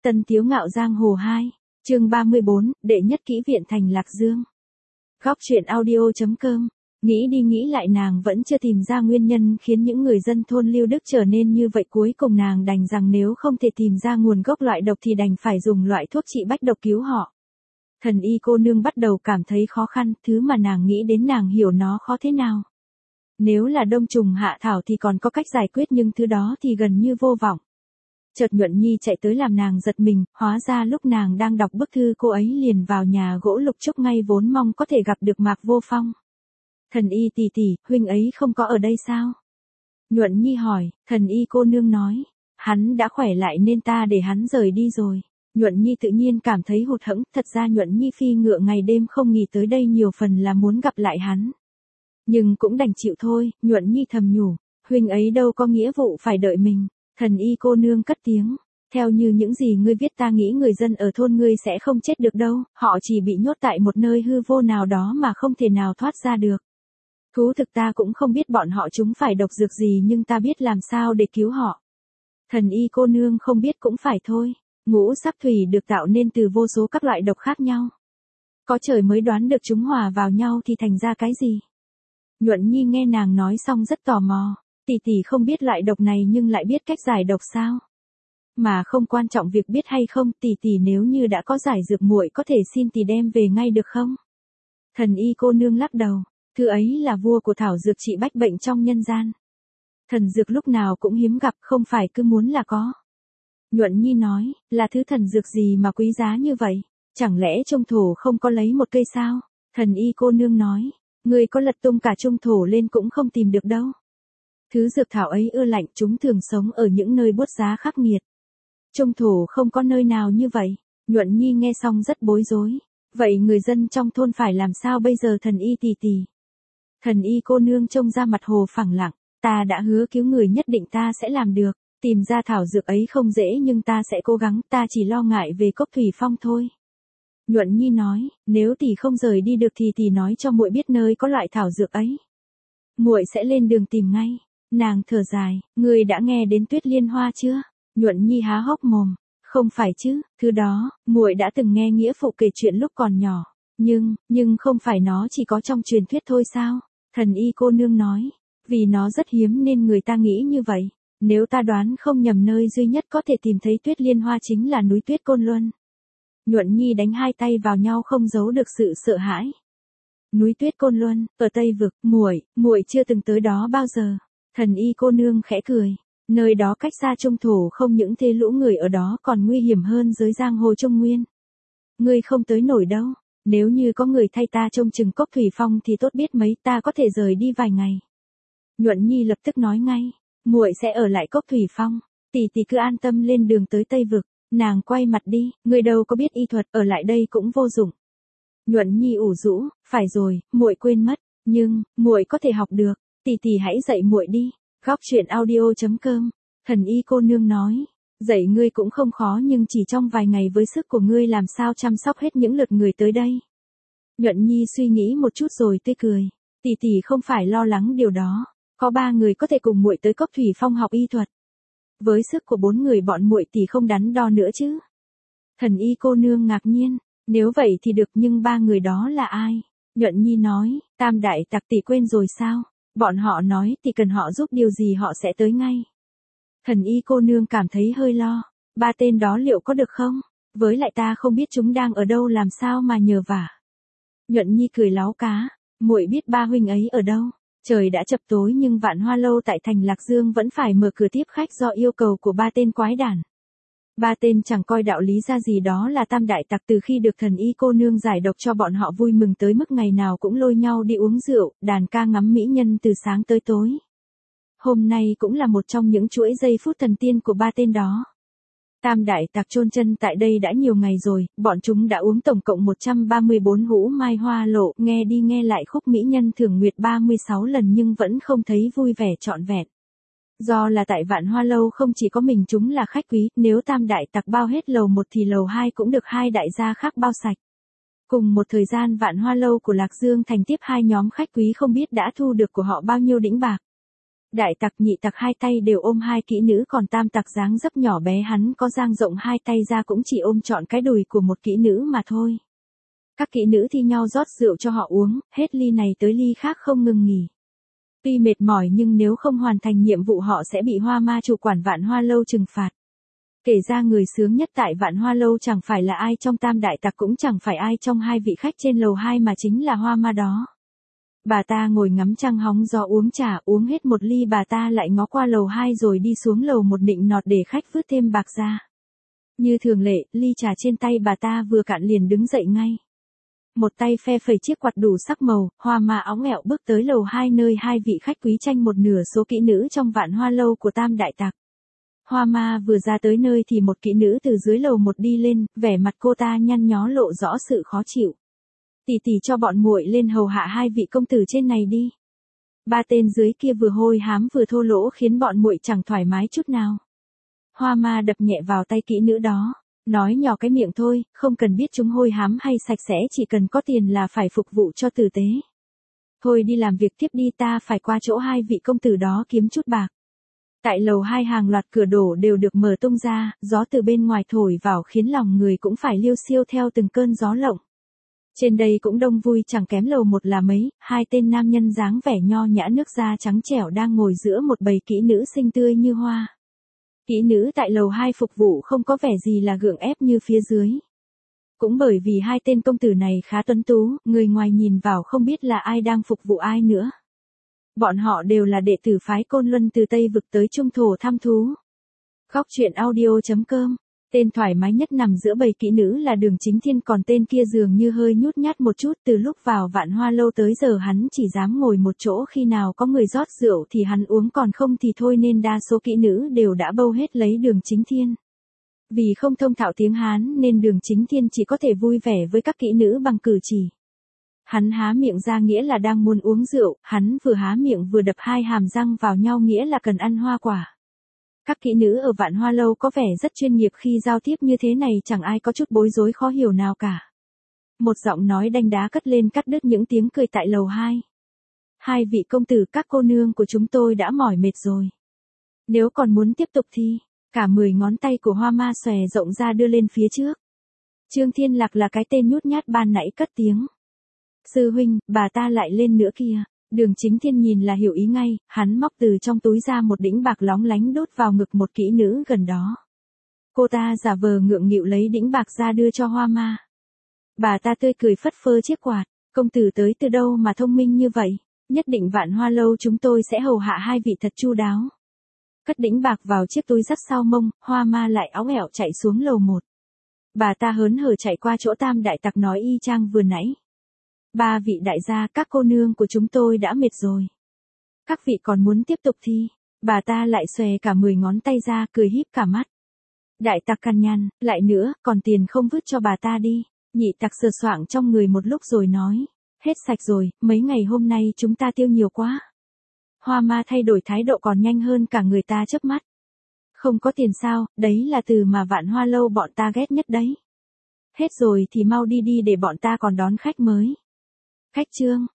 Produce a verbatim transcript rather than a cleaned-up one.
Tân Tiếu Ngạo Giang Hồ hai, chương ba mươi bốn, đệ nhất kỹ viện thành Lạc Dương. Góc truyện audio chấm com. Nghĩ đi nghĩ lại nàng vẫn chưa tìm ra nguyên nhân khiến những người dân thôn Lưu Đức trở nên như vậy, cuối cùng nàng đành rằng nếu không thể tìm ra nguồn gốc loại độc thì đành phải dùng loại thuốc trị bách độc cứu họ. Thần y cô nương bắt đầu cảm thấy khó khăn, thứ mà nàng nghĩ đến nàng hiểu nó khó thế nào. Nếu là đông trùng hạ thảo thì còn có cách giải quyết, nhưng thứ đó thì gần như vô vọng. Chợt Nhuận Nhi chạy tới làm nàng giật mình, hóa ra lúc nàng đang đọc bức thư cô ấy liền vào nhà gỗ Lục Trúc ngay vốn mong có thể gặp được Mạc Vô Phong. Thần y tỷ tỷ, huynh ấy không có ở đây sao? Nhuận Nhi hỏi. Thần y cô nương nói, hắn đã khỏe lại nên ta để hắn rời đi rồi. Nhuận Nhi tự nhiên cảm thấy hụt hẫng, thật ra Nhuận Nhi phi ngựa ngày đêm không nghỉ tới đây nhiều phần là muốn gặp lại hắn. Nhưng cũng đành chịu thôi, Nhuận Nhi thầm nhủ, huynh ấy đâu có nghĩa vụ phải đợi mình. Thần y cô nương cất tiếng, theo như những gì ngươi viết ta nghĩ người dân ở thôn ngươi sẽ không chết được đâu, họ chỉ bị nhốt tại một nơi hư vô nào đó mà không thể nào thoát ra được. Thú thực ta cũng không biết bọn họ chúng phải độc dược gì, nhưng ta biết làm sao để cứu họ. Thần y cô nương không biết cũng phải thôi, ngũ sắc thủy được tạo nên từ vô số các loại độc khác nhau. Có trời mới đoán được chúng hòa vào nhau thì thành ra cái gì. Nhuận Nhi nghe nàng nói xong rất tò mò. Tỷ tỷ không biết loại độc này nhưng lại biết cách giải độc sao? Mà không quan trọng việc biết hay không, tỷ tỷ nếu như đã có giải dược muội có thể xin tỷ đem về ngay được không? Thần y cô nương lắc đầu, thứ ấy là vua của thảo dược trị bách bệnh trong nhân gian. Thần dược lúc nào cũng hiếm gặp, không phải cứ muốn là có. Nhuận Nhi nói, là thứ thần dược gì mà quý giá như vậy? Chẳng lẽ trung thổ không có lấy một cây sao? Thần y cô nương nói, người có lật tung cả trung thổ lên cũng không tìm được đâu. Thứ dược thảo ấy ưa lạnh, chúng thường sống ở những nơi buốt giá khắc nghiệt. Trung thổ không có nơi nào như vậy. Nhuận Nhi nghe xong rất bối rối. Vậy người dân trong thôn phải làm sao bây giờ thần y tỷ tỷ? Thần y cô nương trông ra mặt hồ phẳng lặng. Ta đã hứa cứu người, nhất định ta sẽ làm được. Tìm ra thảo dược ấy không dễ nhưng ta sẽ cố gắng, ta chỉ lo ngại về cốc thủy phong thôi. Nhuận Nhi nói, nếu tỷ không rời đi được thì tỷ nói cho muội biết nơi có loại thảo dược ấy. Muội sẽ lên đường tìm ngay. Nàng thở dài, ngươi đã nghe đến Tuyết Liên Hoa chưa? Nhuận Nhi há hốc mồm, không phải chứ, thứ đó, muội đã từng nghe nghĩa phụ kể chuyện lúc còn nhỏ, nhưng, nhưng không phải nó chỉ có trong truyền thuyết thôi sao? Thần y cô nương nói, vì nó rất hiếm nên người ta nghĩ như vậy, nếu ta đoán không nhầm nơi duy nhất có thể tìm thấy Tuyết Liên Hoa chính là núi Tuyết Côn Luân. Nhuận Nhi đánh hai tay vào nhau không giấu được sự sợ hãi. Núi Tuyết Côn Luân, ở Tây Vực, muội, muội chưa từng tới đó bao giờ. Thần y cô nương khẽ cười, nơi đó cách xa trung thổ, không những thế lũ người ở đó còn nguy hiểm hơn giới giang hồ Trung Nguyên. Ngươi không tới nổi đâu, nếu như có người thay ta trông chừng cốc thủy phong thì tốt biết mấy, ta có thể rời đi vài ngày. Nhuận Nhi lập tức nói ngay, muội sẽ ở lại cốc thủy phong, tỷ tỷ cứ an tâm lên đường tới Tây Vực. Nàng quay mặt đi, ngươi đâu có biết y thuật, ở lại đây cũng vô dụng. Nhuận Nhi ủ rũ, phải rồi, muội quên mất, nhưng muội có thể học được. Tỷ tỷ hãy dạy muội đi. Góc truyện audio chấm com. Thần y cô nương nói, dạy ngươi cũng không khó nhưng chỉ trong vài ngày với sức của ngươi làm sao chăm sóc hết những lượt người tới đây. Nhuận Nhi suy nghĩ một chút rồi tươi cười, tỷ tỷ không phải lo lắng điều đó, có ba người có thể cùng muội tới cốc thủy phong học y thuật. Với sức của bốn người bọn muội tỷ không đắn đo nữa chứ. Thần y cô nương ngạc nhiên, nếu vậy thì được, nhưng ba người đó là ai? Nhuận Nhi nói, Tam đại tặc, tỷ quên rồi sao? Bọn họ nói thì cần họ giúp điều gì họ sẽ tới ngay. Thần y cô nương cảm thấy hơi lo, ba tên đó liệu có được không? Với lại ta không biết chúng đang ở đâu, làm sao mà nhờ vả. Nhuận Nhi cười láo cá, muội biết ba huynh ấy ở đâu. Trời đã chập tối nhưng Vạn Hoa Lâu tại thành Lạc Dương vẫn phải mở cửa tiếp khách do yêu cầu của ba tên quái đản. Ba tên chẳng coi đạo lý ra gì, đó là tam đại tặc, từ khi được thần y cô nương giải độc cho bọn họ vui mừng tới mức ngày nào cũng lôi nhau đi uống rượu, đàn ca ngắm mỹ nhân từ sáng tới tối. Hôm nay cũng là một trong những chuỗi giây phút thần tiên của ba tên đó. Tam đại tặc chôn chân tại đây đã nhiều ngày rồi, bọn chúng đã uống tổng cộng một trăm ba mươi bốn hũ mai hoa lộ, nghe đi nghe lại khúc mỹ nhân thường nguyệt ba mươi sáu lần nhưng vẫn không thấy vui vẻ trọn vẹn. Do là tại Vạn Hoa Lâu không chỉ có mình chúng là khách quý, nếu tam đại tặc bao hết lầu một thì lầu hai cũng được hai đại gia khác bao sạch. Cùng một thời gian Vạn Hoa Lâu của Lạc Dương thành tiếp hai nhóm khách quý không biết đã thu được của họ bao nhiêu đĩnh bạc. Đại tặc nhị tặc hai tay đều ôm hai kỹ nữ, còn tam tặc dáng dấp nhỏ bé hắn có dang rộng hai tay ra cũng chỉ ôm trọn cái đùi của một kỹ nữ mà thôi. Các kỹ nữ thi nhau rót rượu cho họ uống, hết ly này tới ly khác không ngừng nghỉ. Tuy mệt mỏi nhưng nếu không hoàn thành nhiệm vụ họ sẽ bị Hoa Ma chủ quản Vạn Hoa Lâu trừng phạt. Kể ra người sướng nhất tại Vạn Hoa Lâu chẳng phải là ai trong tam đại tặc, cũng chẳng phải ai trong hai vị khách trên lầu hai, mà chính là Hoa Ma đó. Bà ta ngồi ngắm trăng hóng gió uống trà, uống hết một ly bà ta lại ngó qua lầu hai rồi đi xuống lầu một nịnh nọt để khách vứt thêm bạc ra. Như thường lệ, ly trà trên tay bà ta vừa cạn liền đứng dậy ngay. Một tay phe phẩy chiếc quạt đủ sắc màu, Hoa Ma óng ẹo bước tới lầu hai nơi hai vị khách quý tranh một nửa số kỹ nữ trong Vạn Hoa Lâu của tam đại tặc. Hoa Ma vừa ra tới nơi thì một kỹ nữ từ dưới lầu một đi lên, vẻ mặt cô ta nhăn nhó lộ rõ sự khó chịu. Tỷ tỷ cho bọn muội lên hầu hạ hai vị công tử trên này đi. Ba tên dưới kia vừa hôi hám vừa thô lỗ khiến bọn muội chẳng thoải mái chút nào. Hoa Ma đập nhẹ vào tay kỹ nữ đó, nói nhỏ cái miệng thôi, không cần biết chúng hôi hám hay sạch sẽ, chỉ cần có tiền là phải phục vụ cho tử tế. Thôi đi làm việc tiếp đi, ta phải qua chỗ hai vị công tử đó kiếm chút bạc. Tại lầu hai hàng loạt cửa đổ đều được mở tung ra, gió từ bên ngoài thổi vào khiến lòng người cũng phải liêu xiêu theo từng cơn gió lộng. Trên đây cũng đông vui chẳng kém lầu một là mấy, hai tên nam nhân dáng vẻ nho nhã nước da trắng trẻo đang ngồi giữa một bầy kỹ nữ xinh tươi như hoa. Kỹ nữ tại lầu hai phục vụ không có vẻ gì là gượng ép như phía dưới. Cũng bởi vì hai tên công tử này khá tuấn tú, người ngoài nhìn vào không biết là ai đang phục vụ ai nữa. Bọn họ đều là đệ tử phái Côn Luân từ Tây Vực tới Trung Thổ thăm thú. Góc truyện audio chấm com. Tên thoải mái nhất nằm giữa bầy kỹ nữ là Đường Chính Thiên, còn tên kia dường như hơi nhút nhát một chút, từ lúc vào Vạn Hoa Lâu tới giờ hắn chỉ dám ngồi một chỗ, khi nào có người rót rượu thì hắn uống, còn không thì thôi, nên đa số kỹ nữ đều đã bâu hết lấy Đường Chính Thiên. Vì không thông thạo tiếng Hán nên Đường Chính Thiên chỉ có thể vui vẻ với các kỹ nữ bằng cử chỉ. Hắn há miệng ra nghĩa là đang muốn uống rượu, hắn vừa há miệng vừa đập hai hàm răng vào nhau nghĩa là cần ăn hoa quả. Các kỹ nữ ở Vạn Hoa Lâu có vẻ rất chuyên nghiệp, khi giao tiếp như thế này chẳng ai có chút bối rối khó hiểu nào cả. Một giọng nói đanh đá cất lên cắt đứt những tiếng cười tại lầu hai. Hai vị công tử, các cô nương của chúng tôi đã mỏi mệt rồi. Nếu còn muốn tiếp tục thì, cả mười ngón tay của Hoa Ma xòe rộng ra đưa lên phía trước. Trương Thiên Lạc là cái tên nhút nhát ban nãy cất tiếng. Sư huynh, bà ta lại lên nữa kìa. Đường Chính Thiên nhìn là hiểu ý ngay, hắn móc từ trong túi ra một đĩnh bạc lóng lánh đốt vào ngực một kỹ nữ gần đó. Cô ta giả vờ ngượng nghịu lấy đĩnh bạc ra đưa cho Hoa Ma. Bà ta tươi cười phất phơ chiếc quạt, công tử tới từ đâu mà thông minh như vậy, nhất định Vạn Hoa Lâu chúng tôi sẽ hầu hạ hai vị thật chu đáo. Cất đĩnh bạc vào chiếc túi dắt sau mông, Hoa Ma lại óng ẹo chạy xuống lầu một. Bà ta hớn hở chạy qua chỗ tam đại tặc nói y chang vừa nãy. Ba vị đại gia, các cô nương của chúng tôi đã mệt rồi. Các vị còn muốn tiếp tục thì, bà ta lại xòe cả mười ngón tay ra, cười híp cả mắt. Đại tặc cằn nhằn, lại nữa, còn tiền không vứt cho bà ta đi. Nhị tặc sờ soạng trong người một lúc rồi nói, hết sạch rồi, mấy ngày hôm nay chúng ta tiêu nhiều quá. Hoa Ma thay đổi thái độ còn nhanh hơn cả người ta chớp mắt. Không có tiền sao, đấy là từ mà Vạn Hoa Lâu bọn ta ghét nhất đấy. Hết rồi thì mau đi đi để bọn ta còn đón khách mới. Khách trương,